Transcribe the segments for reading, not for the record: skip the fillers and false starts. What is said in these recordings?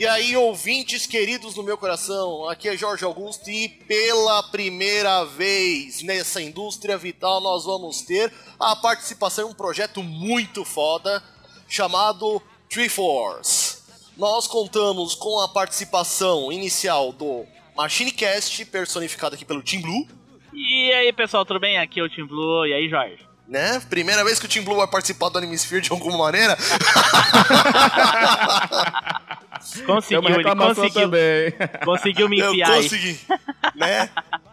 E aí, ouvintes queridos do meu coração, aqui é Jorge Augusto e pela primeira vez nessa indústria vital nós vamos ter a participação em um projeto muito foda chamado Triforce. Nós contamos com a participação inicial do MachineCast, personificado aqui pelo Team Blue. E aí pessoal, tudo bem? Aqui é o Team Blue, e aí Jorge? Né? Primeira vez que o Team Blue vai participar do Animesphere de alguma maneira. Conseguiu, ele conseguiu. Conseguiu me enfiar aí. Eu consegui, né?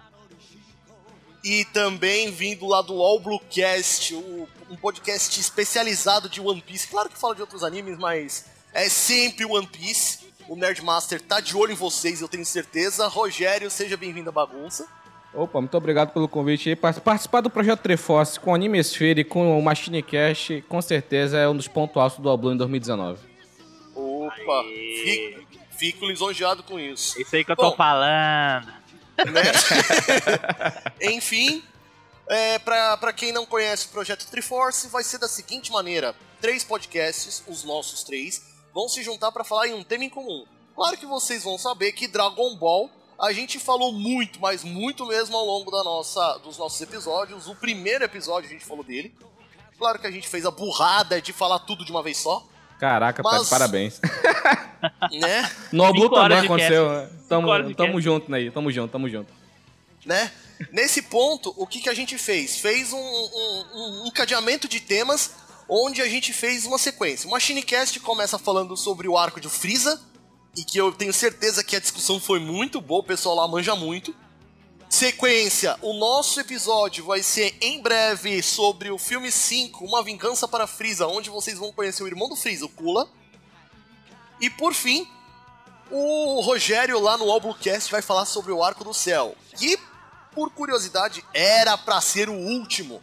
E também vindo lá do All Blue Cast, um podcast especializado de One Piece. Claro que fala de outros animes, mas é sempre One Piece. O Nerdmaster tá de olho em vocês, eu tenho certeza. Rogério, seja bem-vindo à bagunça. Opa, muito obrigado pelo convite. Participar do projeto Triforce com o Animesphere e com o MachineCast, com certeza é um dos pontos altos do All Blue em 2019. Opa, fico lisonjeado com isso. Isso aí que eu tô falando. Né? Enfim, pra quem não conhece o projeto Triforce, vai ser da seguinte maneira: 3 podcasts, os nossos 3, vão se juntar pra falar em um tema em comum. Claro que vocês vão saber que Dragon Ball a gente falou muito, mas muito mesmo ao longo dos nossos episódios. O primeiro episódio a gente falou dele. Claro que a gente fez a burrada de falar tudo de uma vez só. Caraca, mas, parabéns. Né? No All Blue também aconteceu. Tamo junto, né? Tamo junto. Né? Nesse ponto, o que a gente fez? Fez um encadeamento de temas onde a gente fez uma sequência. O MachineCast começa falando sobre o arco de Frieza, e que eu tenho certeza que a discussão foi muito boa, o pessoal lá manja muito. Sequência, o nosso episódio vai ser em breve sobre o filme 5, Uma Vingança para Frieza, onde vocês vão conhecer o irmão do Frieza, o Kula. E por fim, o Rogério lá no All Blue Cast vai falar sobre o Arco do Céu, que, por curiosidade, era pra ser o último.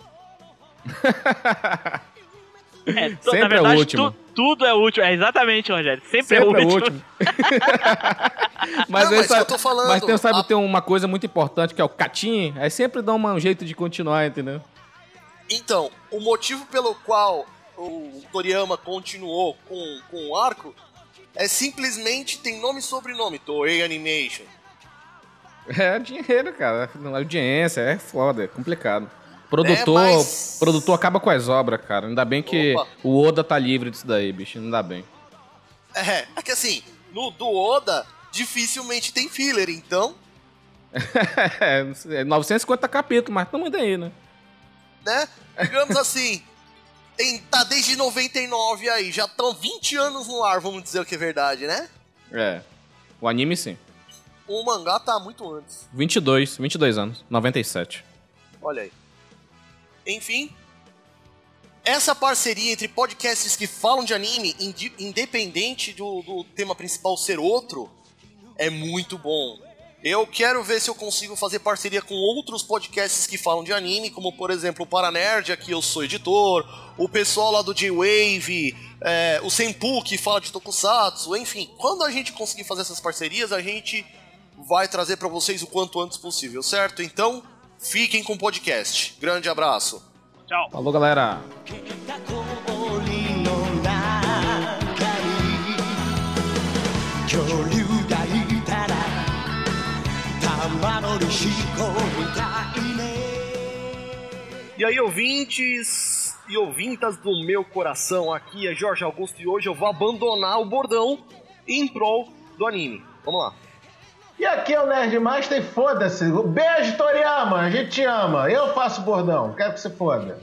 Sempre na verdade, é o último. Tudo é último, exatamente, Rogério. Sempre é o último. Mas, não, mas eu tô falando. Mas tem uma coisa muito importante que é o Catim, aí sempre dá um jeito de continuar, entendeu? Então, o motivo pelo qual o Toriyama continuou com o arco é simplesmente tem nome e sobrenome, Toei Animation. É dinheiro, cara. A audiência é foda, é complicado. Produtor acaba com as obras, cara. Ainda bem que o Oda tá livre disso daí, bicho. Não dá bem. É que assim, do Oda, dificilmente tem filler, então... 950 capítulos, mas tamo ainda aí, né? Digamos assim, tá desde 99 aí, já estão 20 anos no ar, vamos dizer o que é verdade, né? É, o anime sim. O mangá tá muito antes. 22 anos, 97. Olha aí. Enfim, essa parceria entre podcasts que falam de anime, independente do tema principal ser outro, é muito bom. Eu quero ver se eu consigo fazer parceria com outros podcasts que falam de anime, como por exemplo o Paranerd, aqui eu sou editor, o pessoal lá do J-Wave, o Senpu que fala de Tokusatsu, enfim. Quando a gente conseguir fazer essas parcerias, a gente vai trazer pra vocês o quanto antes possível, certo? Então... fiquem com o podcast. Grande abraço. Tchau. Falou, galera. E aí, ouvintes e ouvintas do meu coração, aqui é Jorge Augusto e hoje eu vou abandonar o bordão em prol do anime. Vamos lá. E aqui é o Nerdmaster e foda-se. Beijo, Toriyama, a gente te ama. Eu faço bordão, quero que você foda.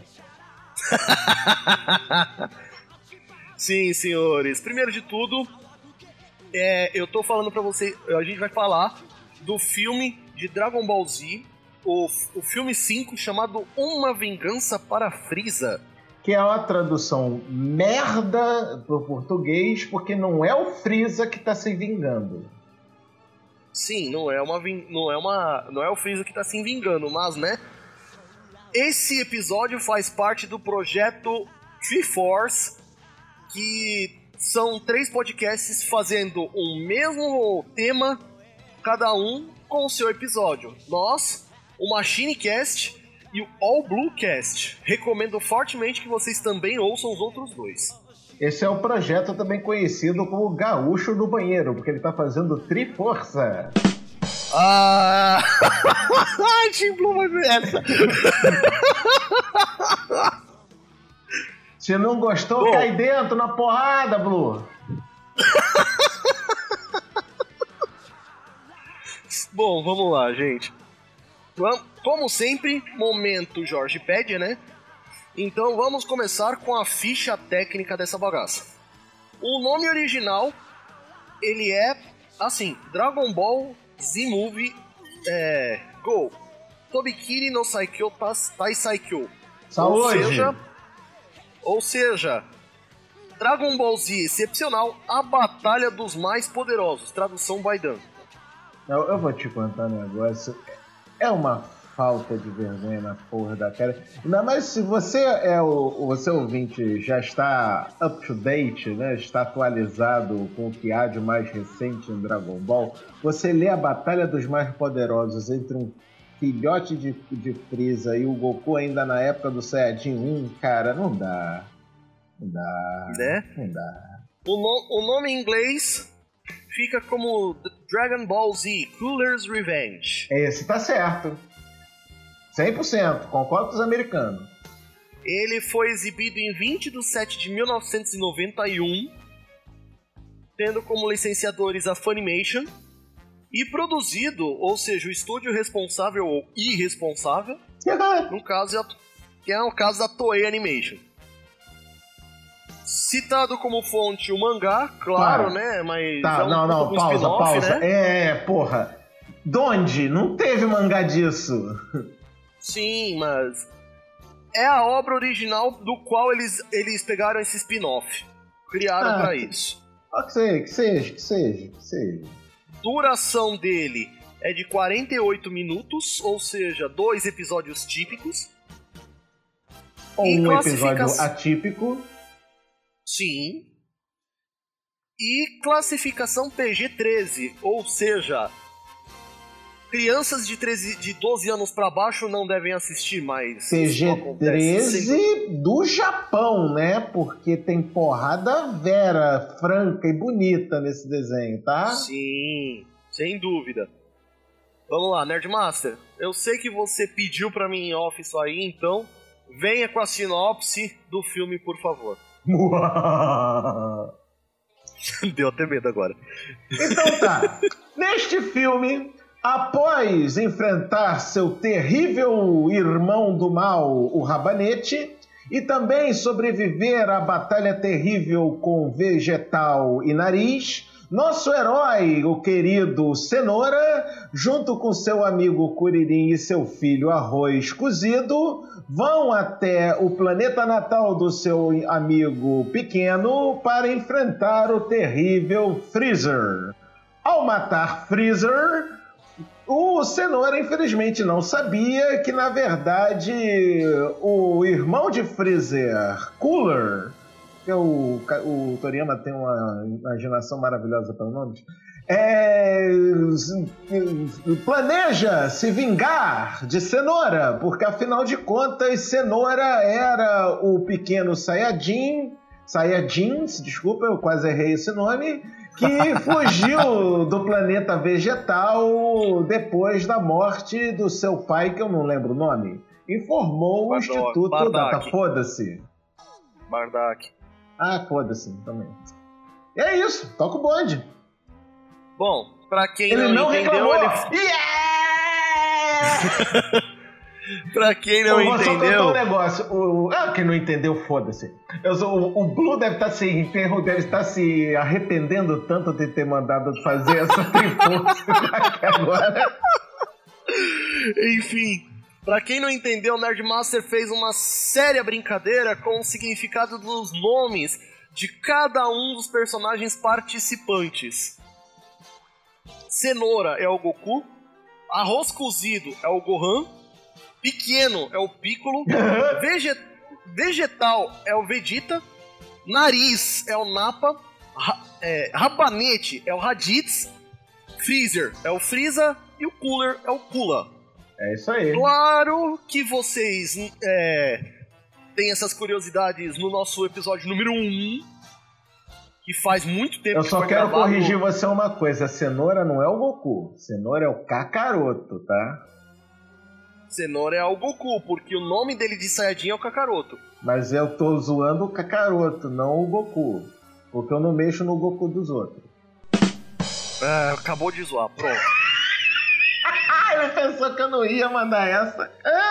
Sim, senhores. Primeiro de tudo, eu tô falando pra vocês, a gente vai falar do filme de Dragon Ball Z, o filme 5, chamado Uma Vingança para Frieza. Que é uma tradução merda pro português, porque não é o Frieza que tá se vingando. Sim, não é o Frieza que tá se vingando, mas, né? Esse episódio faz parte do projeto Triforce, que são 3 podcasts fazendo o mesmo tema, cada um com o seu episódio. Nós, o MachineCast e o All Blue Cast. Recomendo fortemente que vocês também ouçam os outros 2. Esse é o projeto também conhecido como Gaúcho no Banheiro, porque ele tá fazendo Triforça. Ah! Tim Blue vai ver essa. Se não gostou, cai dentro na porrada, Blue. Bom, vamos lá, gente. Como sempre, momento Jorgepédia, né? Então vamos começar com a ficha técnica dessa bagaça. O nome original, ele é, assim, Dragon Ball Z Movie Go! Tobikiri no Saikyo Tai Saikyo. Saúde! Ou seja, Dragon Ball Z Excepcional, a Batalha dos Mais Poderosos. Tradução Baidan. Eu vou te contar um negócio. É uma falta de vergonha na porra da cara. Ainda mais se você você ouvinte já está up to date, né? Está atualizado com o que há de mais recente em Dragon Ball. Você lê a Batalha dos Mais Poderosos entre um filhote de Freeza e o Goku ainda na época do Saiyajin 1, cara, não dá. Não dá. Né? Não dá. O nome em inglês fica como Dragon Ball Z Cooler's Revenge. Esse tá certo. 100%, concordo com os americanos. Ele foi exibido em 20 de 7 de 1991, tendo como licenciadores a Funimation, e produzido, ou seja, o estúdio responsável ou irresponsável, no caso que é o caso da Toei Animation. Citado como fonte o mangá, claro, né? Mas tá, pausa. Né? Porra. Donde? Não teve mangá disso. Sim, mas é a obra original do qual eles pegaram esse spin-off. Criaram pra isso. Que seja. Duração dele é de 48 minutos, ou seja, 2 episódios típicos. Ou um episódio atípico. Sim. E classificação PG-13, ou seja, crianças de 12 anos pra baixo não devem assistir mais. PG-13 do Japão, né? Porque tem porrada vera, franca e bonita nesse desenho, tá? Sim, sem dúvida. Vamos lá, Nerdmaster. Eu sei que você pediu pra mim em off isso aí, então venha com a sinopse do filme, por favor. Deu até medo agora. Então tá. Neste filme, após enfrentar seu terrível irmão do mal, o Rabanete, e também sobreviver à batalha terrível com Vegetal e Nariz, nosso herói, o querido Cenoura, junto com seu amigo Kuririn e seu filho Arroz Cozido, vão até o planeta natal do seu amigo pequeno para enfrentar o terrível Freezer. Ao matar Freezer, o Cenoura infelizmente não sabia que, na verdade, o irmão de Freezer, Cooler, que o Toriyama tem uma imaginação maravilhosa para nomes, planeja se vingar de Cenoura, porque afinal de contas Cenoura era o pequeno Saiyajins, desculpa, eu quase errei esse nome, que fugiu do planeta vegetal depois da morte do seu pai, que eu não lembro o nome, informou o Instituto Data. Foda-se. Bardock. Ah, foda-se também. E é isso, toca o bonde. Bom, pra quem não entendeu, reclamou. Pra quem não entendeu... Vou só contar um negócio. Quem não entendeu, foda-se. O Blue deve estar se arrependendo tanto de ter mandado fazer essa triforça agora. Enfim, pra quem não entendeu, o Nerdmaster fez uma séria brincadeira com o significado dos nomes de cada um dos personagens participantes. Cenoura é o Goku, Arroz Cozido é o Gohan, Pequeno é o Piccolo, Vegetal é o Vegeta, Nariz é o Nappa, Rabanete é o Raditz, Freezer é o Frieza e o Cooler é o Cooler. É isso aí. Claro que vocês têm essas curiosidades no nosso episódio número 1, que faz muito tempo Eu que só foi quero gravado. corrigir você uma coisa. Cenoura não é o Goku. Cenoura é o Kakaroto, tá? Cenoura é o Goku, porque o nome dele de Saiyajin é o Kakaroto. Mas eu tô zoando o Kakaroto, não o Goku. Porque eu não mexo no Goku dos outros. Acabou de zoar, pronto. Ele pensou que eu não ia mandar essa.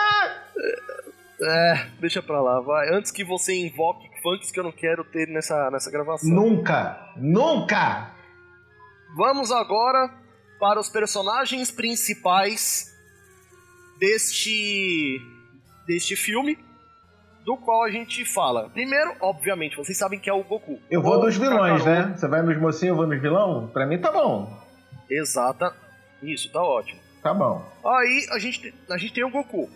Deixa pra lá, vai. Antes que você invoque funks que eu não quero ter nessa gravação. Nunca! Vamos agora para os personagens principais deste filme, do qual a gente fala. Primeiro, obviamente, vocês sabem que é o Goku. Eu vou dos vilões, Kakaroto. né? Você vai nos mocinhos, eu vou nos vilão? Pra mim tá bom. Exata. Isso, tá ótimo. Tá bom. Aí a gente tem o Goku.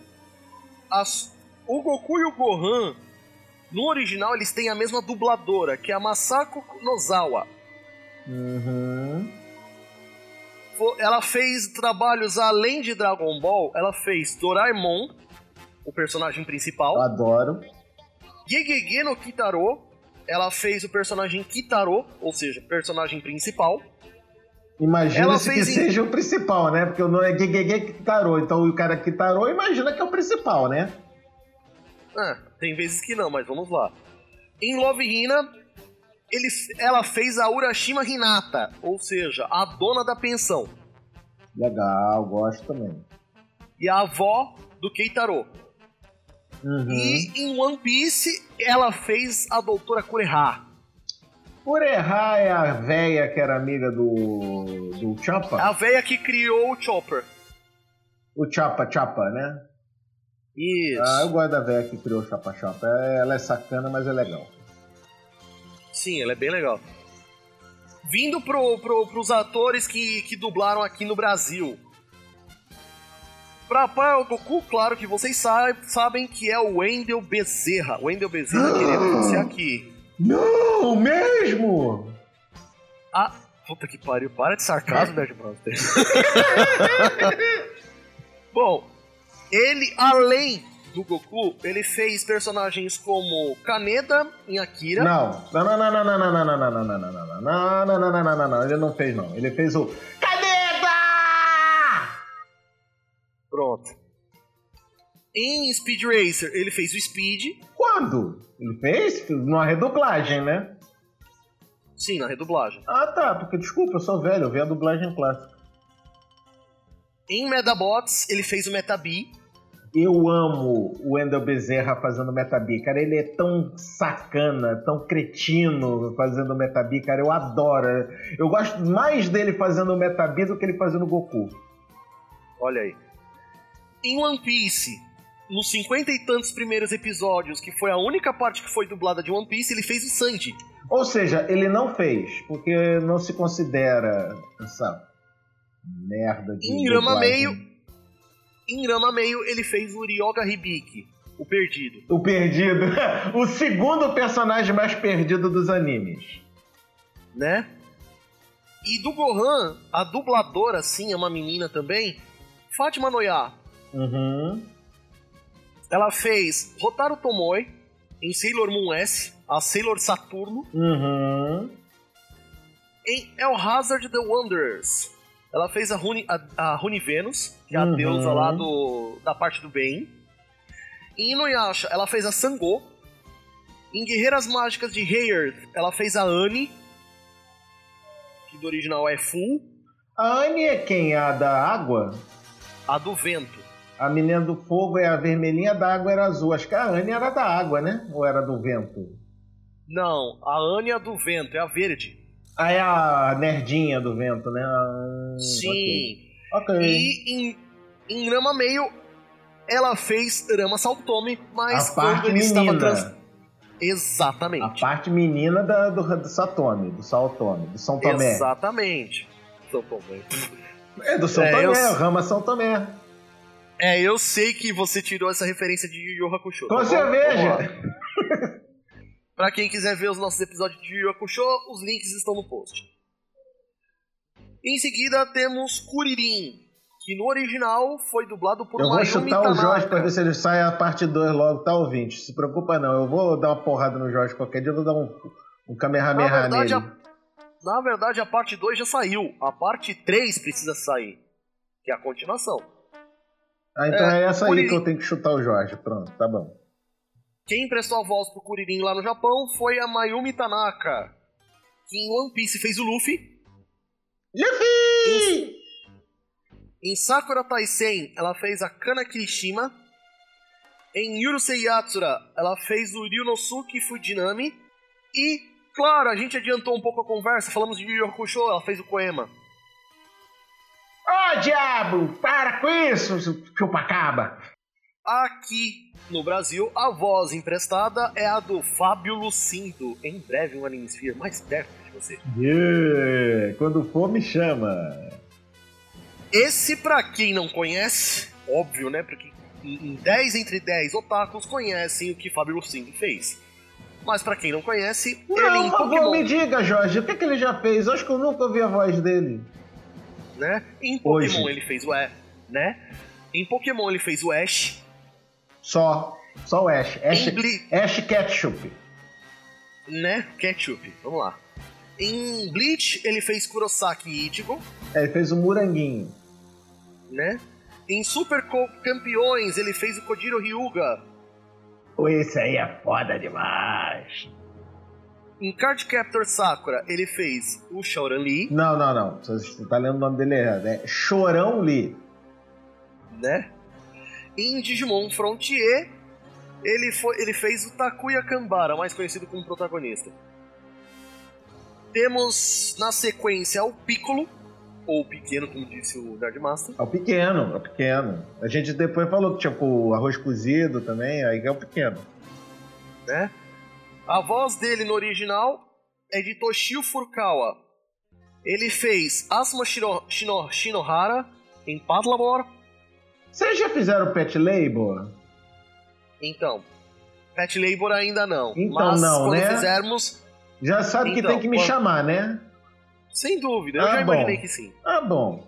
O Goku e o Gohan, no original, eles têm a mesma dubladora, que é a Masako Nozawa. Uhum. Ela fez trabalhos além de Dragon Ball, ela fez Doraemon, o personagem principal. Eu adoro. Gegege no Kitaro, ela fez o personagem Kitaro, ou seja, personagem principal. Imagina-se que seja o principal, né? Porque o nome é Gegege Kitaro, então o cara Kitaro imagina que é o principal, né? Tem vezes que não, mas vamos lá. Em Love Hina, ela fez a Urashima Hinata, ou seja, a dona da pensão. Legal, gosto também. E a avó do Keitaro. Uhum. E em One Piece, ela fez a doutora Kureha. Kureha é a véia que era amiga do Chopper? A véia que criou o Chopper. O Chopper, né? Isso. Eu gosto da véia que criou o Chopper. Ela é sacana, mas é legal. Sim, ela é bem legal. Vindo pros atores que dublaram aqui no Brasil. Pra o Goku, claro que vocês sabem que é o Wendel Bezerra. O Wendel Bezerra queremos você aqui. Não, mesmo? Puta que pariu, para de sarcasmo, Nerd Master. Bom, ele, além do Goku, ele fez personagens como Kaneda em Akira. Não, ele não fez não. Ele fez o Kaneda! Pronto. Em Speed Racer, ele fez o Speed. Quando? Ele fez? Numa redublagem, né? Sim, na redublagem. Tá, porque desculpa, eu sou velho, eu vi a dublagem clássica. Em Medabots, ele fez o Metabi. Eu amo o Wendel Bezerra fazendo Metabi, cara. Ele é tão sacana, tão cretino fazendo Metabi, cara. Eu adoro. Eu gosto mais dele fazendo Metabi do que ele fazendo Goku. Olha aí. Em One Piece, nos 50 e tantos primeiros episódios, que foi a única parte que foi dublada de One Piece, ele fez o Sanji. Ou seja, ele não fez, porque não se considera essa merda de Em Rama Meio, ele fez o Ryoga Hibiki, o Perdido. O Perdido. O segundo personagem mais perdido dos animes. Né? E do Gohan, a dubladora, sim, é uma menina também, Fátima Noyá. Uhum. Ela fez Hotaru Tomoe em Sailor Moon S, a Sailor Saturno. Uhum. Em El Hazard The Wanderers, ela fez a Rune Venus, que é a deusa lá da parte do bem. Em Inuyasha, ela fez a Sango. Em Guerreiras Mágicas de Heir, ela fez a Annie, que do original é Fu. A Annie é quem? A da água? A do vento. A menina do fogo é a vermelhinha, da água era azul. Acho que a Annie era da água, né? Ou era do vento? Não, a Annie é a do vento, é a verde. É a nerdinha do vento, né? Sim. Ok. E em Rama Meio, ela fez Rama Saltome, mas a parte quando ele menina. estava Exatamente. A parte menina do Satome, do Saltome, do São Tomé. Exatamente. São Tomé. É, do São Tomé, Rama São Tomé. Eu sei que você tirou essa referência de Yu Yu Hakusho. Com cerveja! Pra quem quiser ver os nossos episódios de Yu Yu Hakusho, os links estão no post. Em seguida temos Kuririn, que no original foi dublado por Mayumi Tanaka. Eu vou chutar o Jorge pra ver se ele sai a parte 2 logo, tá, ouvinte? Se preocupa não, eu vou dar uma porrada no Jorge qualquer dia, eu vou dar Um Kamehameha nele. Na verdade, a parte 2 já saiu. A parte 3 precisa sair. Que é a continuação. Ah, então é essa aí que eu tenho que chutar o Jorge. Pronto, tá bom. Quem emprestou a voz pro Kuririn lá no Japão foi a Mayumi Tanaka, que em One Piece fez o Luffy. Luffy! Em Sakura Taisen, ela fez a Kana Kirishima. Em Yurusei Yatsura, ela fez o Ryunosuke Fujinami. E, claro, a gente adiantou um pouco a conversa, falamos de Yu Yu Hakusho, ela fez o Koema. Ô, diabo! Para com isso, chupacaba! Aqui no Brasil, a voz emprestada é a do Fábio Lucindo. Em breve, um Animesphere mais perto de você. Yeah. Quando for, me chama. Esse, pra quem não conhece, óbvio, né? Porque em 10 entre 10 otakus conhecem o que Fábio Lucindo fez. Mas pra quem não conhece, ele em Pokémon... me diga, Jorge, o que ele já fez? Acho que eu nunca ouvi a voz dele. Né? Em Pokémon Hoje. Ele fez o né? Em Pokémon ele fez o Ash. Só o Ash. Ash Ketchup. Né? Ketchup, vamos lá. Em Bleach ele fez Kurosaki Ichigo. Ele fez o Muranguinho. Né? Em Super Campeões ele fez o Kojiro Hyuga. Esse aí é foda demais. Em Cardcaptor Sakura ele fez o Shaoran Lee. Não. Você tá lendo o nome dele errado. É Chorão Lee. Né? Em Digimon Frontier, ele fez o Takuya Kambara, mais conhecido como protagonista. Temos na sequência o Piccolo, ou o Pequeno, como disse o Nerdmaster. É o pequeno. A gente depois falou que tinha o arroz cozido também, aí é o pequeno. Né? A voz dele no original é de Toshio Furukawa. Ele fez Asuma Shinohara em Patlabor. Vocês já fizeram Pet Labor? Então, Pet Labor ainda não. Então mas não, quando né? fizermos... Já sabe que tem que me chamar, né? Sem dúvida, eu já imaginei que sim. Ah, bom.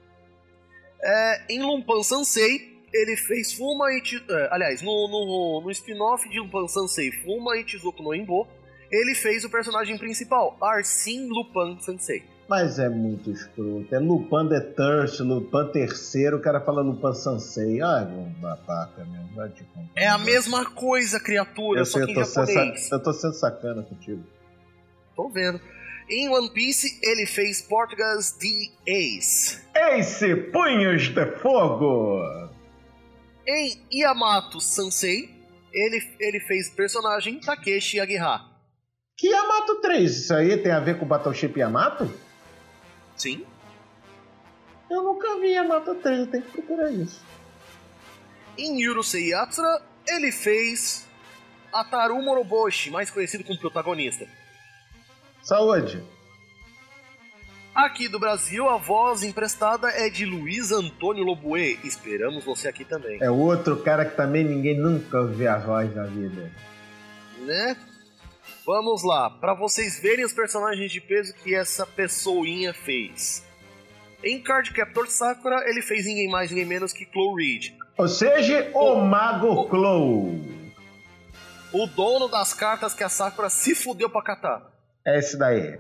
Em Lumpan Sansei, ele fez Fuma e... aliás, no spin-off de Lumpan Sansei, Fuma e Chizoku no Imbo, ele fez o personagem principal, Arsene Lupin Sansei. Mas é muito escroto. É Lupin the Thirst, Lupin III, o cara fala Lupin Sansei. Ai, babaca mesmo. Vai te contar. É a mesma coisa, criatura, só que em japonês. Eu tô sendo sacana contigo. Tô vendo. Em One Piece, ele fez Portugas The Ace. Ace, Punhos de Fogo! Em Yamato Sansei, ele fez personagem Takeshi Agiha. Que Yamato 3? Isso aí tem a ver com o Battleship Yamato? Sim. Eu nunca vi Yamato 3, eu tenho que procurar isso. Em Yurusei Yatsura, ele fez Ataru Moroboshi, mais conhecido como protagonista. Saúde. Aqui do Brasil, a voz emprestada é de Luiz Antônio Lobuê. Esperamos você aqui também. É outro cara que também ninguém nunca ouviu a voz na vida. Né? Vamos lá, para vocês verem os personagens de peso que essa pessoinha fez. Em Cardcaptor Sakura, ele fez ninguém mais, ninguém menos que Chloe Reed. Ou seja, o Mago Chloe. O dono das cartas que a Sakura se fudeu pra catar. É esse daí.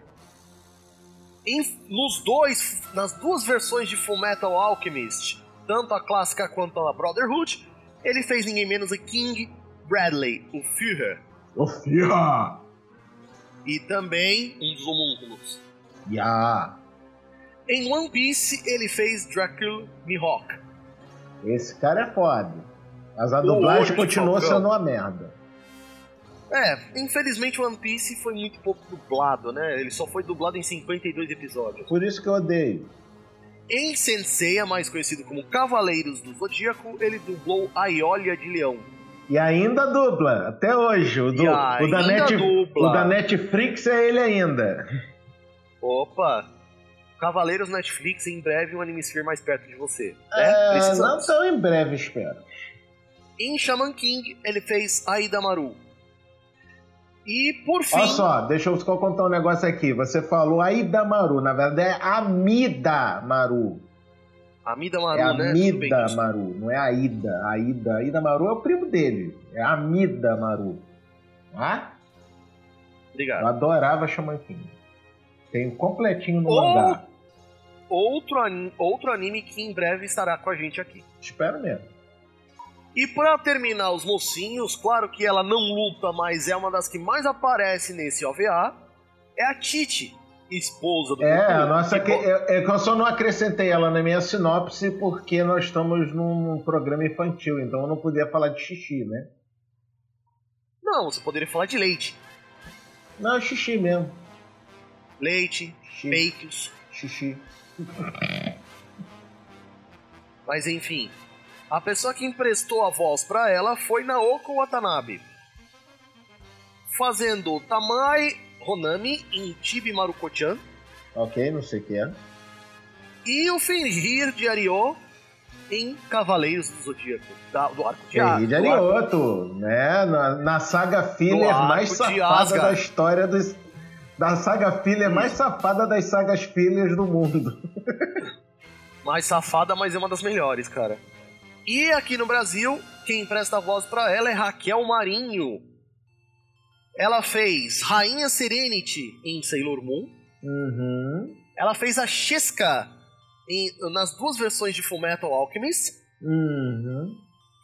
Nas duas versões de Fullmetal Alchemist, tanto a clássica quanto a Brotherhood, ele fez ninguém menos que King Bradley, o Führer. O Führer! E também um dos homúnculos. Em One Piece, ele fez Dracula Mihawk. Esse cara é foda. Mas a dublagem continua sendo uma merda. Infelizmente One Piece foi muito pouco dublado, né? Ele só foi dublado em 52 episódios. Por isso que eu odeio. Em Senseiya, mais conhecido como Cavaleiros do Zodíaco, ele dublou a Iólia de Leão. E ainda dubla, até hoje. O da Netflix é ele ainda. Opa! Cavaleiros Netflix, em breve um Animesphere mais perto de você. Não tão em breve, espero. Em Shaman King, ele fez Aida Maru. E por fim... Olha só, deixa eu só contar um negócio aqui. Você falou Aida Maru, na verdade é Amida Maru. Amida Maru, é né? Amida Maru, não é Aida. Aida Maru é o primo dele. É Amida Maru. Ah? Obrigado. Eu adorava Shaman King. Tenho completinho no mangá. Outro anime que em breve estará com a gente aqui. Espero mesmo. E pra terminar os mocinhos, claro que ela não luta, mas é uma das que mais aparece nesse OVA, é a Titi, esposa do a nossa que eu só não acrescentei ela na minha sinopse porque nós estamos num programa infantil, então eu não podia falar de xixi, né? Não, você poderia falar de leite. Não, xixi mesmo. Leite, peitos. Xixi. Mas enfim, a pessoa que emprestou a voz pra ela foi Naoko Watanabe, fazendo Tamai Honami em Chibi Maruko-chan. Ok, não sei o que é. E o Fenrir de Ario em Cavaleiros do Zodíaco, do arco de Fenrir de Arioto, né? Na saga filler mais safada da história da saga filler mais safada das sagas fillers do mundo. Mais safada, mas é uma das melhores, cara. E aqui no Brasil, quem empresta a voz pra ela é Raquel Marinho. Ela fez Rainha Serenity em Sailor Moon. Uhum. Ela fez a Sheska nas duas versões de Fullmetal Alchemist. Uhum.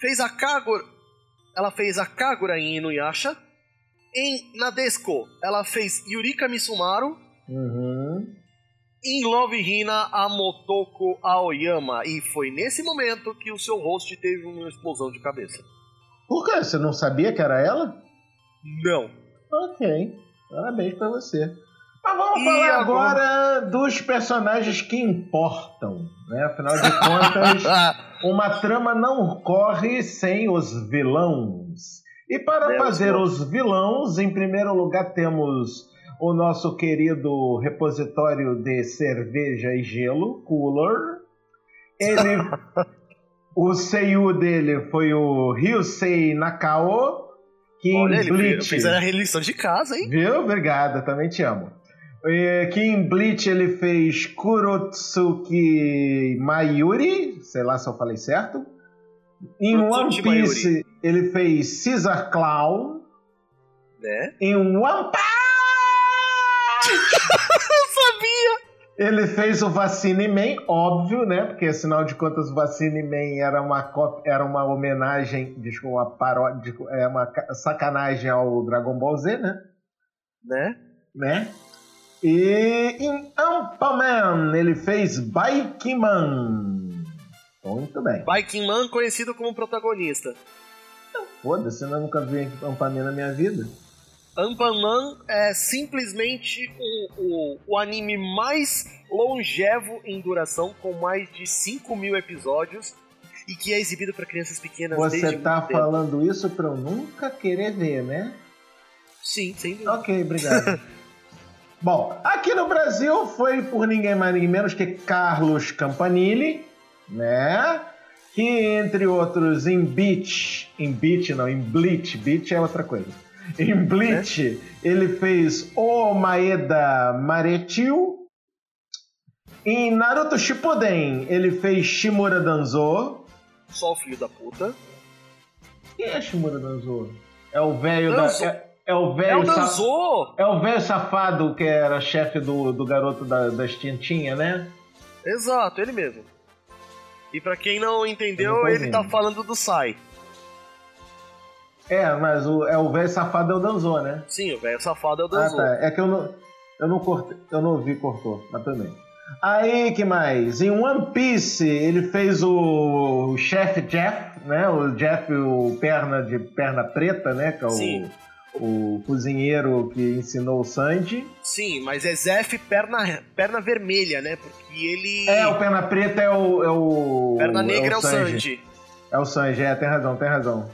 Ela fez a Kagura em Inuyasha. Em Nadesco, ela fez Yurika Mitsumaru. Uhum. Em Love Hina, a Motoko Aoyama. E foi nesse momento que o seu host teve uma explosão de cabeça. Por quê? Você não sabia que era ela? Não. Ok. Parabéns pra você. Mas vamos falar agora dos personagens que importam, né? Afinal de contas, uma trama não corre sem os vilões. E para fazer os vilões, em primeiro lugar temos o nosso querido repositório de cerveja e gelo, Cooler. O seiyuu dele foi o Ryusei Nakao, que olha, em Bleach... ele fez a lição de casa, hein? Viu? Obrigado, também te amo. Que em Bleach ele fez Kurotsuki Mayuri, sei lá se eu falei certo. Em One Piece Mayuri, ele fez Caesar Clown. Né? Em One Piece eu sabia! Ele fez o Vacine Man, óbvio, né? Porque afinal de contas o Vacine Man era uma homenagem, desculpa, uma paródia, uma sacanagem ao Dragon Ball Z, né? Né? E em Ampaman ele fez Bikeman. Muito bem. Bikeman conhecido como protagonista. Foda-se, eu nunca vi Ampaman na minha vida. Ampaman é simplesmente o anime mais longevo em duração, com mais de 5.000 episódios, e que é exibido para crianças pequenas desde muito tempo. Você tá falando isso pra eu nunca querer ver, né? Sim, sem dúvida. Ok, obrigado. Bom, aqui no Brasil foi por ninguém mais ninguém menos que Carlos Campanile, né? Que entre outros em Bleach é outra coisa. Em Bleach, ele fez o Maeda Maretiu. Em Naruto Shippuden, ele fez Shimura Danzo. Só o filho da puta. Quem é Shimura Danzo? É o velho da... É o velho safado que era chefe do garoto das tintinhas, né? Exato, ele mesmo. E pra quem não entendeu, ele tá falando do Sai. Mas o velho safado é o Danzo, né? Sim, o velho safado é o Danzo. Ah, tá. É que eu não cortei, eu não ouvi, cortou, mas também. Aí, que mais? Em One Piece, ele fez o chefe Jeff, né? O Jeff, o perna preta, né? Que é o cozinheiro que ensinou o Sanji. Sim, mas é Zef perna vermelha, né? Porque ele... o perna preta é o perna negra é o Sanji. É o Sanji, tem razão.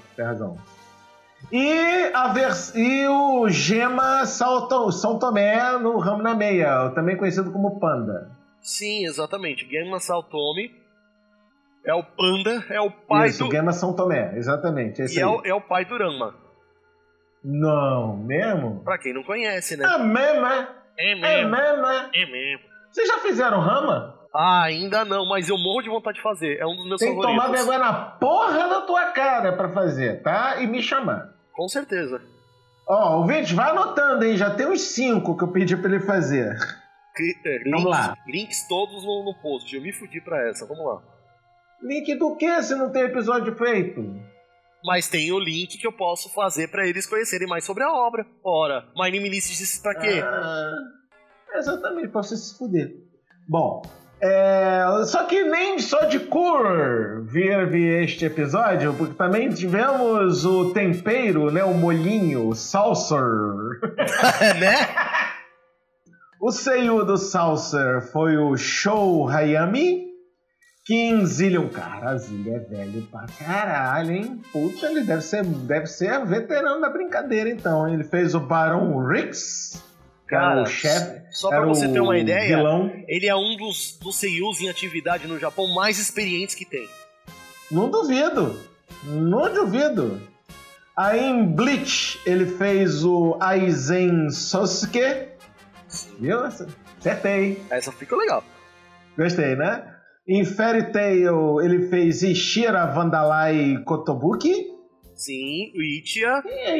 E o Gema São Tomé no Ramo na Meia, também conhecido como Panda. Sim, exatamente. Gema Saltome é o Panda, é o pai do... Gema São Tomé, exatamente. E é o pai do Ranma. Não, mesmo? Pra quem não conhece, né? É mesmo, é? É mesmo. É mesmo. Vocês já fizeram Ranma? Ainda não, mas eu morro de vontade de fazer. É um dos meus favoritos. Tem que tomar vergonha na porra da tua cara pra fazer, tá? E me chamar. Com certeza. Ó, ouvinte, vai anotando, hein? Já tem uns 5 que eu pedi pra ele fazer. Vamos lá. Links todos no post. Eu me fudi pra essa. Vamos lá. Link do que se não tem episódio feito? Mas tem o link que eu posso fazer pra eles conhecerem mais sobre a obra. Ora, My Name List disse pra quê? Exatamente, pra você se fuder. Bom, só que nem só de cor vir este episódio, porque também tivemos o tempero, né? O molhinho, o saucer. Né? O seiyuu do saucer foi o Shou Hayami. Kim Zillion, cara, Zillion é velho pra caralho, hein? Puta, ele deve ser veterano da brincadeira, então. Ele fez o Barão Rix, cara, o chefe. Só pra você ter uma ideia, vilão. Ele é um dos seiyus em atividade no Japão mais experientes que tem. Não duvido. Aí em Bleach, ele fez o Aizen Sosuke. Viu? Acertei. Essa ficou legal. Gostei, né? Em Fairy Tail, ele fez Ishira Vandalai Kotobuki. Sim, o Ichiya.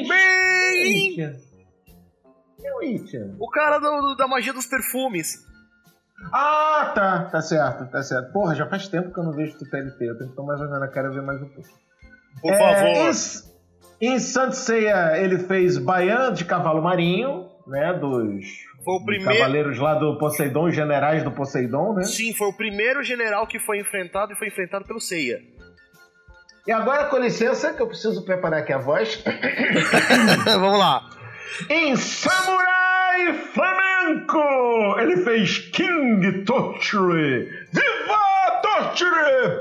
O cara da magia dos perfumes. Ah, tá certo. Porra, já faz tempo que eu não vejo o Fairy Tail. Eu tenho que tomar vergonha na cara e ver mais um pouco. Por favor. Em Saint Seiya, ele fez Baian de Cavalo Marinho, né? Dos cavaleiros lá do Poseidon, os generais do Poseidon, né? Sim, foi o primeiro general que foi enfrentado pelo Seiya. E agora, com licença, que eu preciso preparar aqui a voz. Vamos lá. Em Samurai Flamenco, ele fez King Torture. Viva Torture!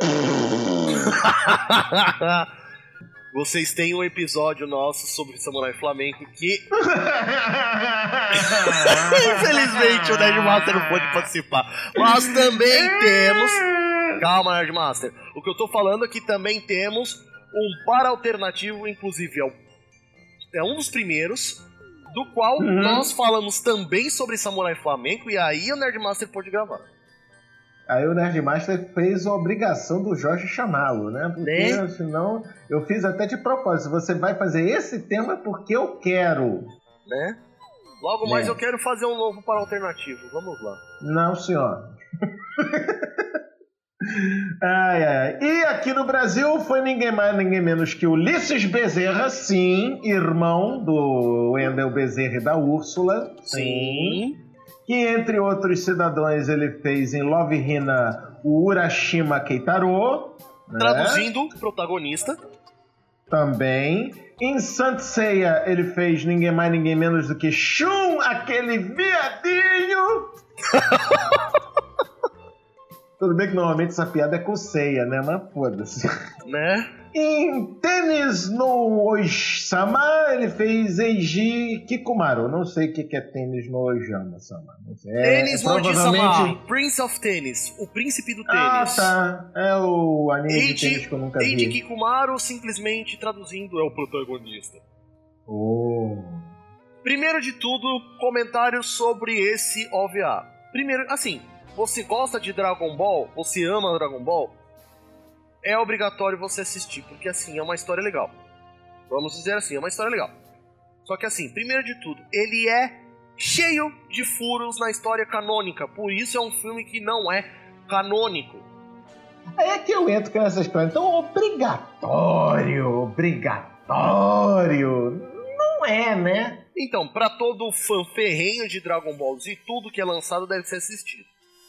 Vocês têm um episódio nosso sobre Samurai Flamenco que... Infelizmente o Nerdmaster não pôde participar. Mas também temos... Calma, Nerdmaster. O que eu tô falando é que também temos um par alternativo, inclusive é um dos primeiros, do qual nós falamos também sobre Samurai Flamenco, e aí o Nerdmaster pôde gravar. Aí o Nerdmaster fez a obrigação do Jorge chamá-lo, né? Porque senão eu fiz até de propósito. Você vai fazer esse tema porque eu quero. Né? Logo mais eu quero fazer um novo para alternativo. Vamos lá. Não, senhor. E aqui no Brasil foi ninguém mais, ninguém menos que Ulisses Bezerra, sim, irmão do Wendel Bezerra e da Úrsula. Sim. Que, entre outros cidadãos, ele fez em Love Hina o Urashima Keitaro. Traduzindo, protagonista. Também. Em Saint Seiya, ele fez ninguém mais, ninguém menos do que Shun, aquele viadinho. Tudo bem que normalmente essa piada é com Seiya, né? Mas foda-se. Né? Em Tênis no Oisama, ele fez Eiji Kikumaru. Não sei o que é Tênis no Oisama-sama. Tênis no Oji-sama, Prince of Tennis, o príncipe do tênis. Ah, tá. É o anime de tênis que eu nunca vi. Eiji Kikumaru, simplesmente traduzindo, é o protagonista. Primeiro de tudo, comentários sobre esse OVA. Primeiro, assim, você gosta de Dragon Ball? Você ama Dragon Ball? É obrigatório você assistir, porque assim, é uma história legal. Vamos dizer assim, é uma história legal. Só que assim, primeiro de tudo, ele é cheio de furos na história canônica, por isso é um filme que não é canônico. Aí é que eu entro com essa história. Então, obrigatório, não é, né? Então, pra todo fã ferrenho de Dragon Ball Z, tudo que é lançado deve ser assistido.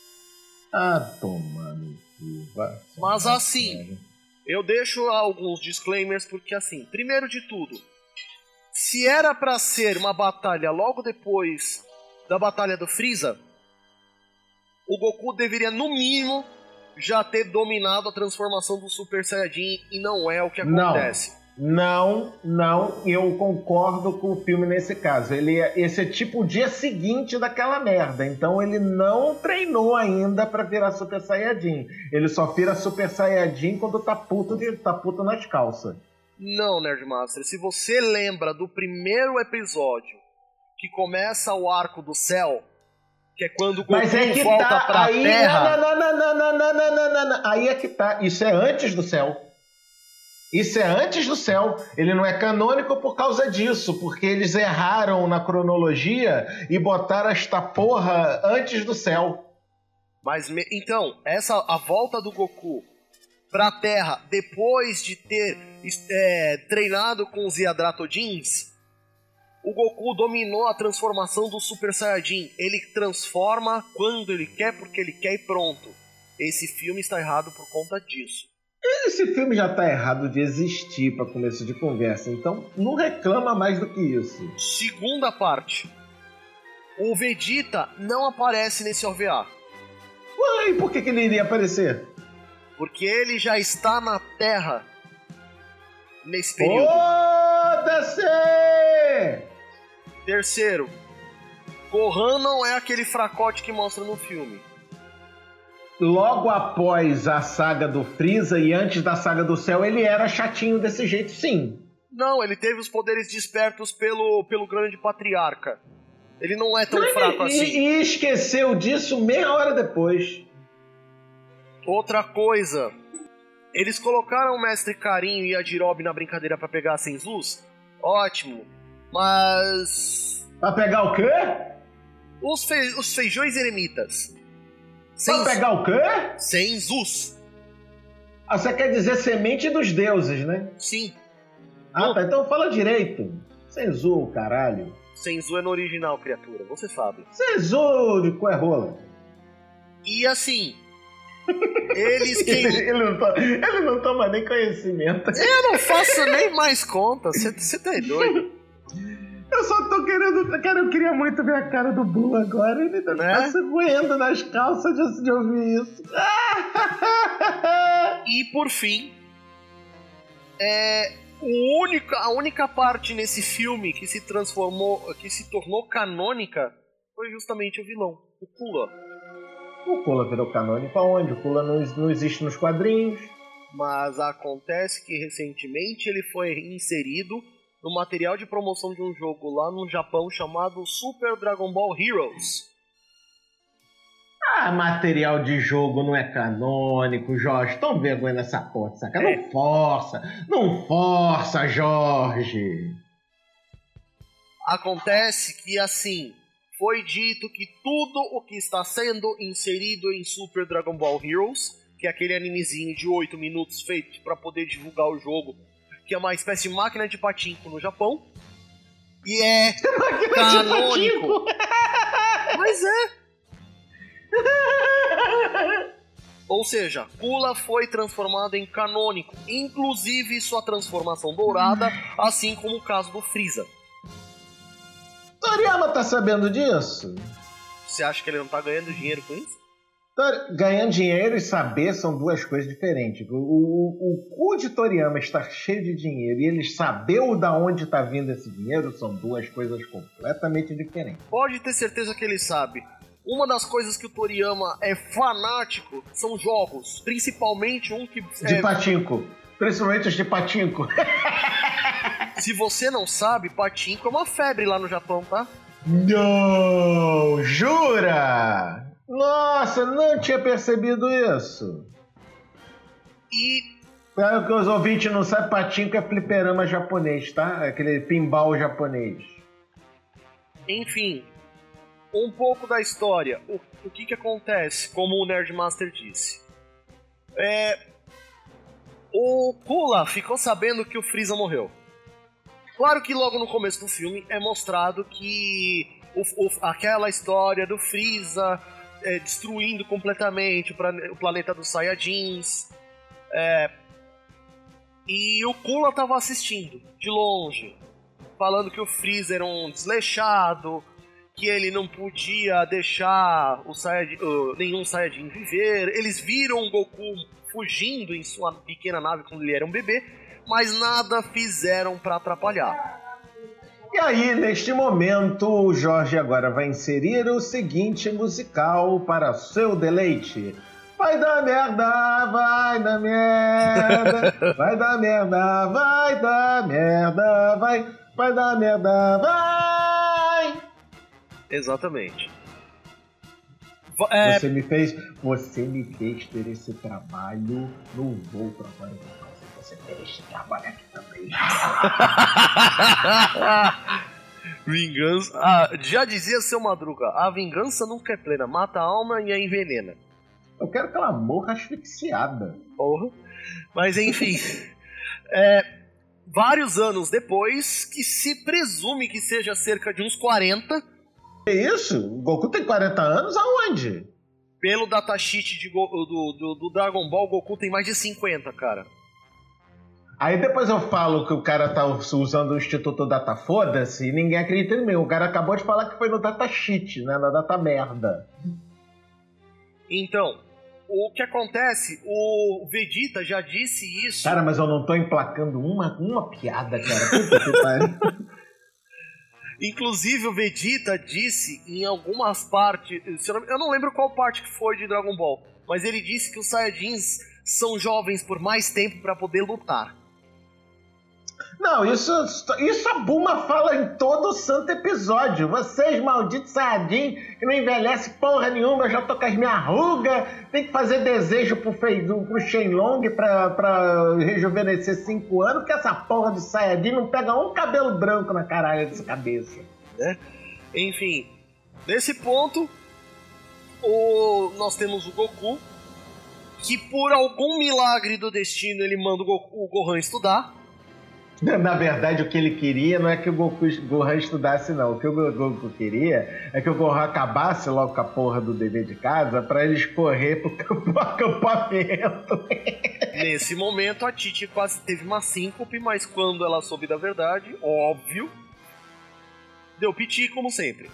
Toma no cu. Mas assim, eu deixo alguns disclaimers porque assim, primeiro de tudo, se era pra ser uma batalha logo depois da batalha do Freeza, o Goku deveria no mínimo já ter dominado a transformação do Super Saiyajin e não é o que acontece. Não, eu concordo com o filme nesse caso. Esse é tipo o dia seguinte daquela merda. Então ele não treinou ainda pra virar Super Saiyajin. Ele só vira Super Saiyajin quando tá puto nas calças. Não, Nerdmaster. Se você lembra do primeiro episódio que começa o arco do céu, que é quando o Goku volta pra Terra... Não. Aí é que tá. Isso é antes do céu. Isso é antes do Cell. Ele não é canônico por causa disso, porque eles erraram na cronologia e botaram esta porra antes do Cell. Mas, então, a volta do Goku pra Terra, depois de ter treinado com os Yadratodins, o Goku dominou a transformação do Super Saiyajin. Ele transforma quando ele quer, porque ele quer e pronto. Esse filme está errado por conta disso. Esse filme já tá errado de existir para começo de conversa, então não reclama mais do que isso. Segunda parte. O Vegeta não aparece nesse OVA. Ué, e por que ele iria aparecer? Porque ele já está na Terra nesse período. Foda-se! Terceiro, Gohan não é aquele fracote que mostra no filme. Logo após a saga do Freeza e antes da saga do Cell, ele era chatinho desse jeito, sim. Não, ele teve os poderes despertos pelo grande patriarca. Ele não é tão fraco assim. E esqueceu disso meia hora depois. Outra coisa, eles colocaram o Mestre Carinho e a Jirobe na brincadeira pra pegar a Senzus? Ótimo, mas... Pra pegar o quê? Os feijões eremitas. Pra pegar o quê? Senzus. Ah, você quer dizer semente dos deuses, né? Sim. Ah, tá, então fala direito. Senzu, caralho. Senzu é no original, criatura, você sabe. Senzu de coerrola. E assim... Eles que... ele não toma nem conhecimento. Eu não faço nem mais conta, você tá doido. Eu só tô querendo... Cara, eu queria muito ver a cara do Buu agora. Ele tá se roendo nas calças de ouvir isso. E por fim... A única parte nesse filme que se tornou canônica foi justamente o vilão, o Cooler. O Cooler virou canônico aonde? O Cooler não existe nos quadrinhos. Mas acontece que recentemente ele foi inserido no material de promoção de um jogo lá no Japão chamado Super Dragon Ball Heroes. Ah, material de jogo não é canônico, Jorge. Toma vergonha nessa porra, saca? Não força, Jorge. Acontece que, assim, foi dito que tudo o que está sendo inserido em Super Dragon Ball Heroes, que é aquele animezinho de 8 minutos feito para poder divulgar o jogo, que é uma espécie de máquina de patinco no Japão, e é canônico. Mas é. Ou seja, Cooler foi transformado em canônico, inclusive sua transformação dourada, assim como o caso do Freeza. Toriyama tá sabendo disso? Você acha que ele não tá ganhando dinheiro com isso? Ganhando dinheiro e saber são duas coisas diferentes. O cu de Toriyama está cheio de dinheiro e ele saber da onde tá vindo esse dinheiro são duas coisas completamente diferentes. Pode ter certeza que ele sabe. Uma das coisas que o Toriyama é fanático são jogos, principalmente um que... De patinco. Principalmente os de patinco. Se você não sabe, patinco é uma febre lá no Japão, tá? Não! Jura? Nossa, não tinha percebido isso. E... Claro que os ouvintes não sabem, patinco é fliperama japonês, tá? É aquele pinball japonês. Enfim... Um pouco da história, o que acontece, como o Nerdmaster disse. O Cooler ficou sabendo que o Freeza morreu. Claro que logo no começo do filme é mostrado que aquela história do Freeza destruindo completamente o planeta dos Saiyajins. E o Cooler estava assistindo, de longe, falando que o Freeza era um desleixado, que ele não podia deixar nenhum Saiyajin viver. Eles viram o Goku fugindo em sua pequena nave quando ele era um bebê, mas nada fizeram para atrapalhar. E aí, neste momento, o Jorge agora vai inserir o seguinte musical para seu deleite. Vai dar merda, vai dar merda, vai dar merda, vai dar merda, vai dar merda, vai... Exatamente. Você me fez ter esse trabalho, não vou trabalhar. Você merece trabalhar aqui também. Vingança. Já dizia seu Madruga, a vingança nunca é plena, mata a alma e a envenena. Eu quero que ela morra asfixiada. Porra. Mas enfim. Vários anos depois, que se presume que seja cerca de uns 40. Que isso? O Goku tem 40 anos aonde? Pelo datasheet do Dragon Ball, o Goku tem mais de 50, cara. Aí depois eu falo que o cara tá usando o Instituto Data Foda-se e ninguém acredita em mim. O cara acabou de falar que foi no datasheet, né? Na data merda. Então, o que acontece, o Vegeta já disse isso... Cara, mas eu não tô emplacando uma piada, cara. Puta que pariu. Inclusive, o Vegeta disse em algumas partes... Eu não lembro qual parte que foi de Dragon Ball, mas ele disse que os Saiyajins são jovens por mais tempo para poder lutar. Não, isso a Bulma fala em todo santo episódio. Vocês, malditos Saiyajin, que não envelhece porra nenhuma, eu já tô com as minhas rugas, tem que fazer desejo pro Shenlong pra rejuvenescer 5 anos, porque essa porra de Saiyajin não pega um cabelo branco na caralho dessa cabeça. Enfim, nesse ponto, nós temos o Goku, que por algum milagre do destino ele manda o Gohan estudar. Na verdade, o que ele queria não é que o Gohan estudasse, não. O que o Goku queria é que o Gohan acabasse logo com a porra do dever de casa pra eles correr pro acampamento. Nesse momento, a Titi quase teve uma síncope, mas quando ela soube da verdade, óbvio, deu piti como sempre.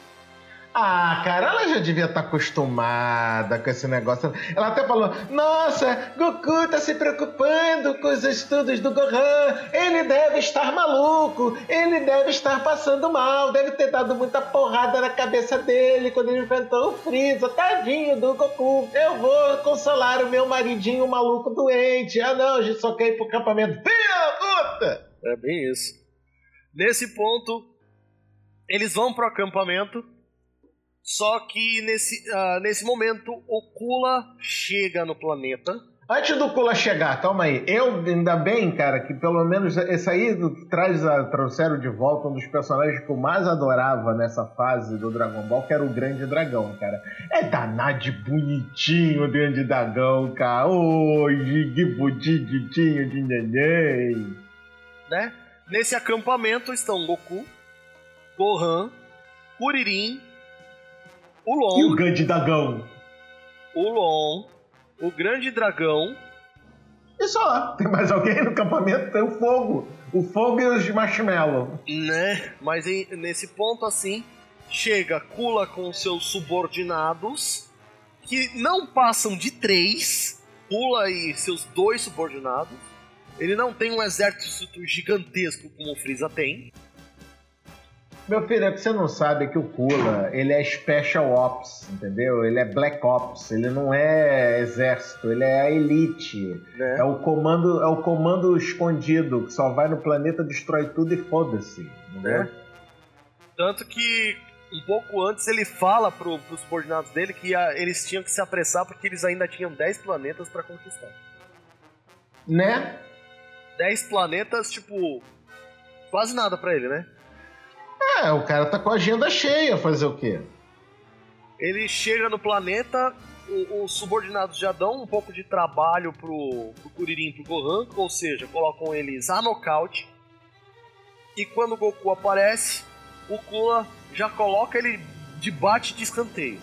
Ah, cara, ela já devia estar acostumada com esse negócio. Ela até falou, nossa, Goku tá se preocupando com os estudos do Gohan. Ele deve estar maluco, ele deve estar passando mal, deve ter dado muita porrada na cabeça dele quando ele enfrentou o Freeza. Tadinho do Goku, eu vou consolar o meu maridinho maluco doente. Ah não, a gente só quer ir pro acampamento. Puta! É bem isso. Nesse ponto, eles vão pro acampamento. Só que nesse momento o Kula chega no planeta. Antes do Kula chegar, calma aí. Ainda bem, cara, que pelo menos esse aí trouxeram de volta um dos personagens que eu mais adorava nessa fase do Dragon Ball, que era o Grande Dragão, cara. É danado de bonitinho o Grande Dragão, cara. Oi, que bonitinho de neném. Né? Nesse acampamento estão Goku, Gohan, Kuririn, o Long, e o Grande Dragão. O Long, o Grande Dragão. E só, tem mais alguém no acampamento? Tem o Fogo. O Fogo e os Marshmallow. Né? Mas nesse ponto assim, chega Kula com seus subordinados, que não passam de 3. Kula e seus 2 subordinados. Ele não tem um exército gigantesco como o Freeza tem. Meu filho, é que você não sabe que o Kula, ele é Special Ops, entendeu? Ele é Black Ops, ele não é exército, ele é a elite. É o comando escondido, que só vai no planeta, destrói tudo e foda-se, entendeu? Tanto que, um pouco antes, ele fala pros subordinados dele que eles tinham que se apressar porque eles ainda tinham 10 planetas pra conquistar. Né? 10 planetas, tipo, quase nada pra ele, né? O cara tá com a agenda cheia, fazer o quê? Ele chega no planeta, os subordinados já dão um pouco de trabalho pro Kuririn e pro Gohan, ou seja, colocam eles a nocaute. E quando o Goku aparece, o Kula já coloca ele de bate de escanteio.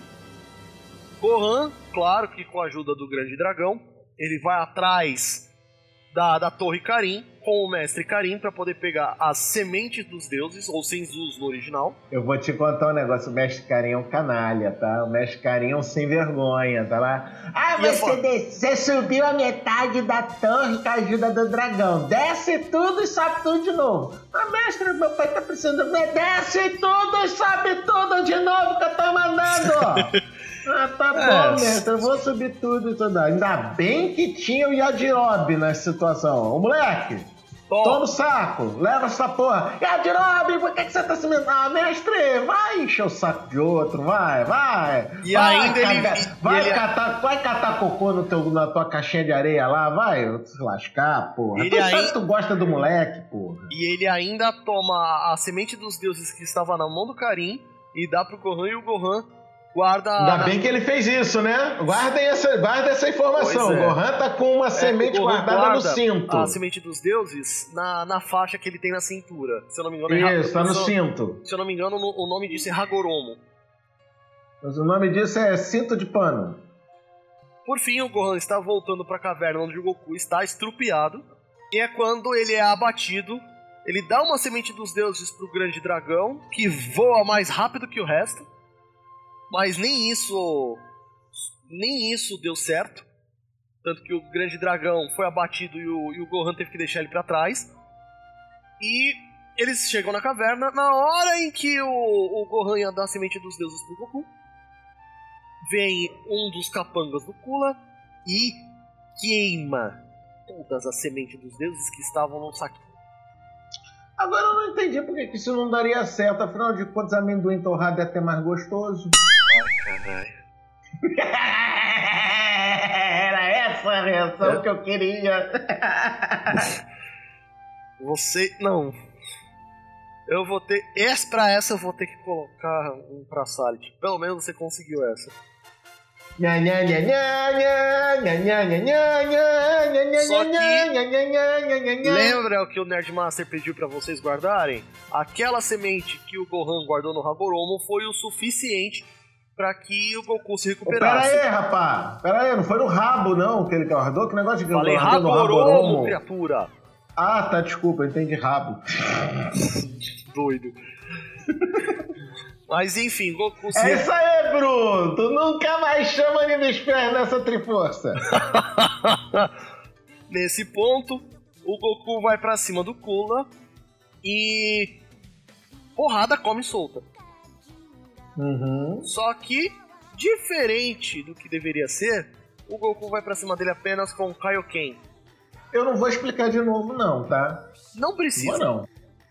Gohan, claro que com a ajuda do Grande Dragão, ele vai atrás da Torre Karin, com o Mestre Karin, pra poder pegar as sementes dos deuses, ou Senzus no original. Eu vou te contar um negócio, o Mestre Karin é um canalha, tá? O Mestre Karin é um sem vergonha, tá lá? Você subiu a metade da torre com a ajuda do dragão. Desce tudo e sobe tudo de novo. Mestre, meu pai tá precisando... Desce tudo e sobe tudo de novo que eu tô mandando! Tá bom, mestre, eu vou subir tudo. Ainda bem que tinha o Yajirobe nessa situação. Ô, moleque, Tô no saco, leva essa porra. Yajirobe, por que você tá se metendo? Ah, mestre, vai encher o saco de outro, vai. E ainda vai catar cocô na tua caixinha de areia lá, vai se lascar, porra. Sabe que tu gosta do moleque, porra. E ele ainda toma a semente dos deuses que estava na mão do Karin e dá pro Gohan, e o Gohan guarda... Ainda bem que ele fez isso, né? Guarda essa informação. O Gohan tá com uma semente guardada no cinto. A semente dos deuses na faixa que ele tem na cintura. Se eu não me engano, isso, tá no cinto. Se eu não me engano, o nome disso é Hagoromo. Mas o nome disso é cinto de pano. Por fim, o Gohan está voltando pra caverna onde o Goku está estrupiado. E é quando ele é abatido. Ele dá uma semente dos deuses pro grande dragão, que voa mais rápido que o resto. Mas nem isso deu certo. Tanto que o grande dragão foi abatido e o Gohan teve que deixar ele pra trás. E eles chegam na caverna. Na hora em que o Gohan ia dar a semente dos deuses pro Goku, vem um dos capangas do Kula e queima todas as sementes dos deuses que estavam no saquinho. Agora eu não entendi porque que isso não daria certo. Afinal de contas, amendoim torrado é até mais gostoso. Ai, caralho. Era essa a reação que eu queria. Não. Eu vou ter... Pra essa eu vou ter que colocar um pra Salit. Pelo menos você conseguiu essa. Só que lembra o que o Nerdmaster pediu pra vocês guardarem? Aquela semente que o Gohan guardou no Hagoromo foi o suficiente pra que o Goku se recuperasse. Pera aí, rapaz. Pera aí, não foi no rabo não que ele guardou? Que negócio de Falei Hagoromo, criatura. Ah, tá, desculpa, eu entendi rabo. Doido. Mas enfim, Goku se... É isso aí, Bruno! Tu nunca mais chama Anime Sphere nessa triforça. Nesse ponto, o Goku vai pra cima do Kula e... porrada come solta. Uhum. Só que, diferente do que deveria ser, o Goku vai pra cima dele apenas com o Kaioken. Eu não vou explicar de novo não, tá? Não precisa. Não.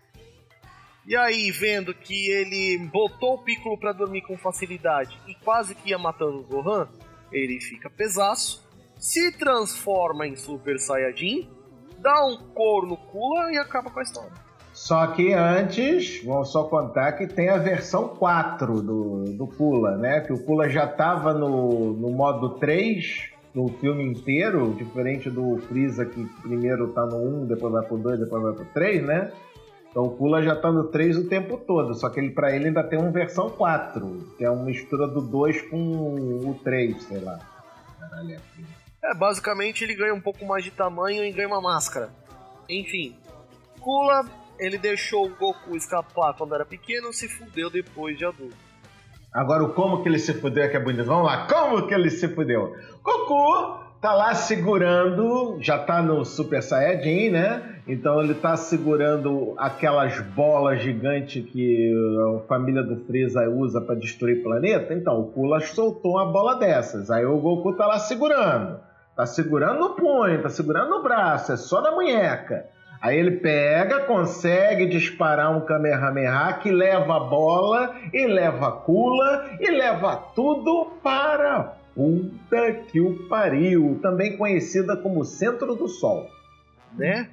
E aí, vendo que ele botou o Piccolo pra dormir com facilidade e quase que ia matando o Gohan, ele fica pesaço, se transforma em Super Saiyajin, dá um couro no Kula e acaba com a história. Só que antes, vamos só contar que tem a versão 4 do Kula, né? Que o Kula já tava no modo 3 no filme inteiro, diferente do Freeza que primeiro tá no 1, depois vai pro 2, depois vai pro 3, né? Então o Kula já tá no 3 o tempo todo, só que pra ele ainda tem uma versão 4, que é uma mistura do 2 com o 3, sei lá. Caralho, basicamente ele ganha um pouco mais de tamanho e ganha uma máscara. Enfim, Kula, ele deixou o Goku escapar quando era pequeno, se fudeu depois de adulto. Agora o como que ele se fudeu é que é bonito. Vamos lá, como que ele se fudeu? Goku tá lá segurando, já tá no Super Saiyajin, né? Então ele tá segurando aquelas bolas gigantes que a família do Freeza usa pra destruir o planeta. Então o Kula soltou uma bola dessas. Aí o Goku tá lá segurando. Tá segurando no punho, tá segurando no braço, é só na munheca. Aí ele pega, consegue disparar um Kamehameha que leva a bola e leva a Kula e leva tudo para puta que o pariu, também conhecida como Centro do Sol, né?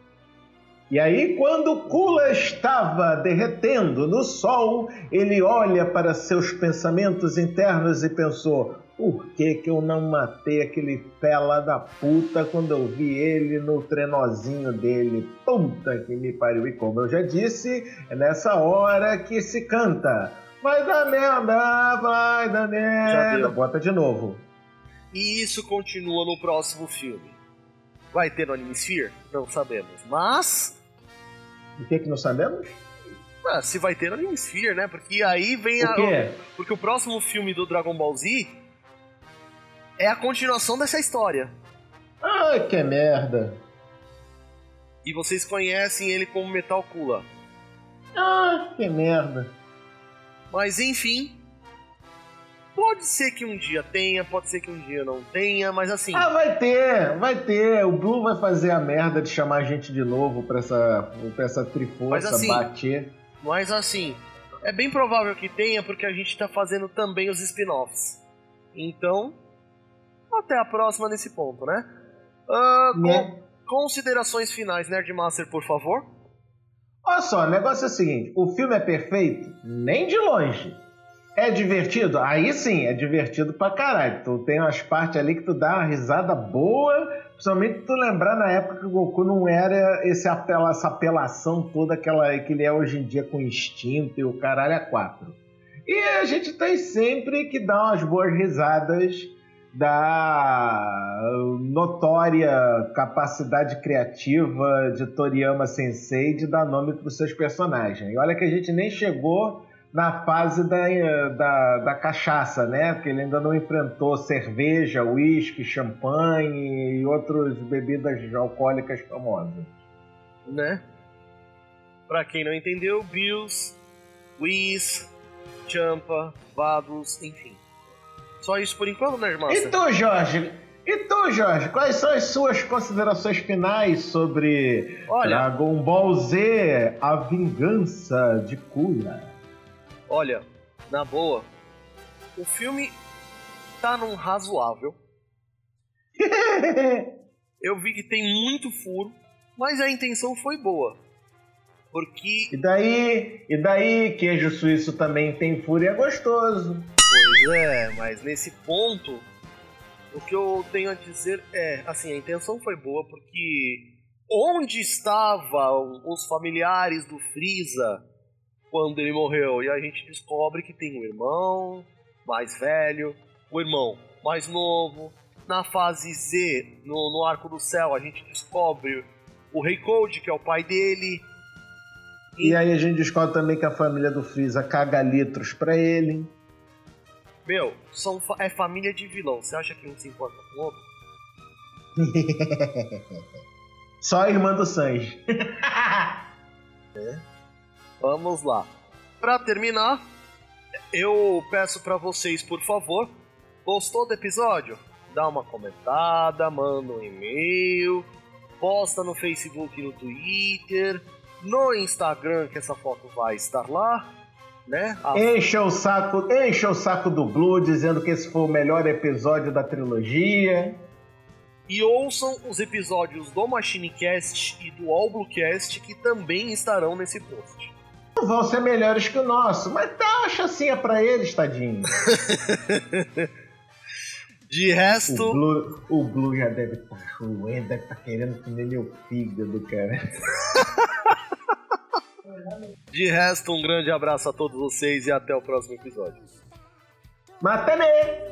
E aí, quando Kula estava derretendo no sol, ele olha para seus pensamentos internos e pensou: por que eu não matei aquele fela da puta quando eu vi ele no trenozinho dele? Puta que me pariu. E como eu já disse, é nessa hora que se canta: vai dar merda, vai dar merda. Bota de novo. E isso continua no próximo filme. Vai ter no Anime Sphere? Não sabemos, mas... O que não sabemos? Se vai ter no Anime Sphere, né? Porque aí vem o quê? Porque o próximo filme do Dragon Ball Z é a continuação dessa história. Ai, que merda. E vocês conhecem ele como Metal Kula. Ah, que merda. Mas enfim, Pode ser que um dia tenha, pode ser que um dia não tenha, mas assim... vai ter. O Blue vai fazer a merda de chamar a gente de novo pra essa triforça assim, bater. Mas assim, é bem provável que tenha, porque a gente tá fazendo também os spin-offs. Então, até a próxima nesse ponto, né? Considerações finais, Nerdmaster, por favor. Olha só, o negócio é o seguinte, o filme é perfeito? Nem de longe. É divertido? Aí sim, é divertido pra caralho. Tu tem umas partes ali que tu dá uma risada boa, principalmente tu lembrar na época que o Goku não era essa apelação toda que ele é hoje em dia com instinto e o caralho é 4. E a gente tem sempre que dar umas boas risadas da notória capacidade criativa de Toriyama Sensei de dar nome para os seus personagens. E olha que a gente nem chegou na fase da cachaça, né? Porque ele ainda não enfrentou cerveja, uísque, champanhe e outras bebidas alcoólicas famosas. Né? Pra quem não entendeu, Bills, Whis, Champa, Vados, enfim. Só isso por enquanto, né, irmão? E tu, Jorge, quais são as suas considerações finais sobre Dragon Ball Z, a vingança de Cooler? Olha, na boa, o filme tá num razoável. Eu vi que tem muito furo, mas a intenção foi boa. Porque... E daí, queijo suíço também tem furo e é gostoso. Pois é, mas nesse ponto, o que eu tenho a dizer é, assim, a intenção foi boa porque onde estavam os familiares do Freeza quando ele morreu? E a gente descobre que tem um irmão mais velho, o irmão mais novo. Na fase Z, no Arco do Céu, a gente descobre o Rei Code, que é o pai dele. E aí a gente descobre também que a família do Freeza caga litros pra ele. Meu, é família de vilão. Você acha que um se importa com o outro? Só a irmã do Sanji. Vamos lá. Pra terminar, eu peço pra vocês, por favor, gostou do episódio? Dá uma comentada, manda um e-mail, posta no Facebook e no Twitter, no Instagram, que essa foto vai estar lá, né? Encha o saco do Blue, dizendo que esse foi o melhor episódio da trilogia. E ouçam os episódios do MachineCast e do All Bluecast, que também estarão nesse post. Não vão ser melhores que o nosso, mas dá uma chacinha pra eles, tadinho. De resto... O Blue já deve estar ruim, deve estar querendo comer meu fígado, cara. De resto, um grande abraço a todos vocês e até o próximo episódio. Matane!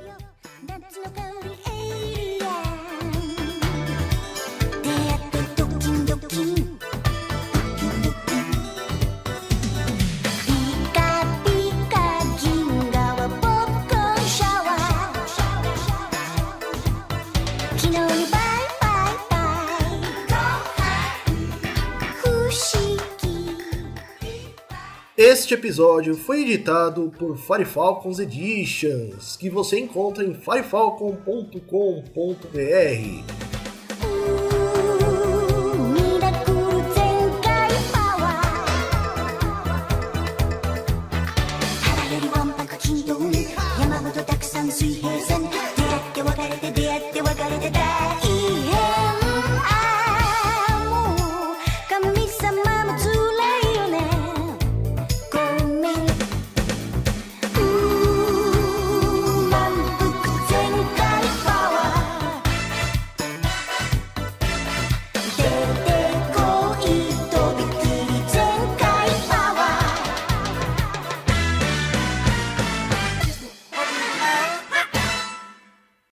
Este episódio foi editado por Firefalcons Editions, que você encontra em firefalcon.com.br. Yamamoto たくさん水平線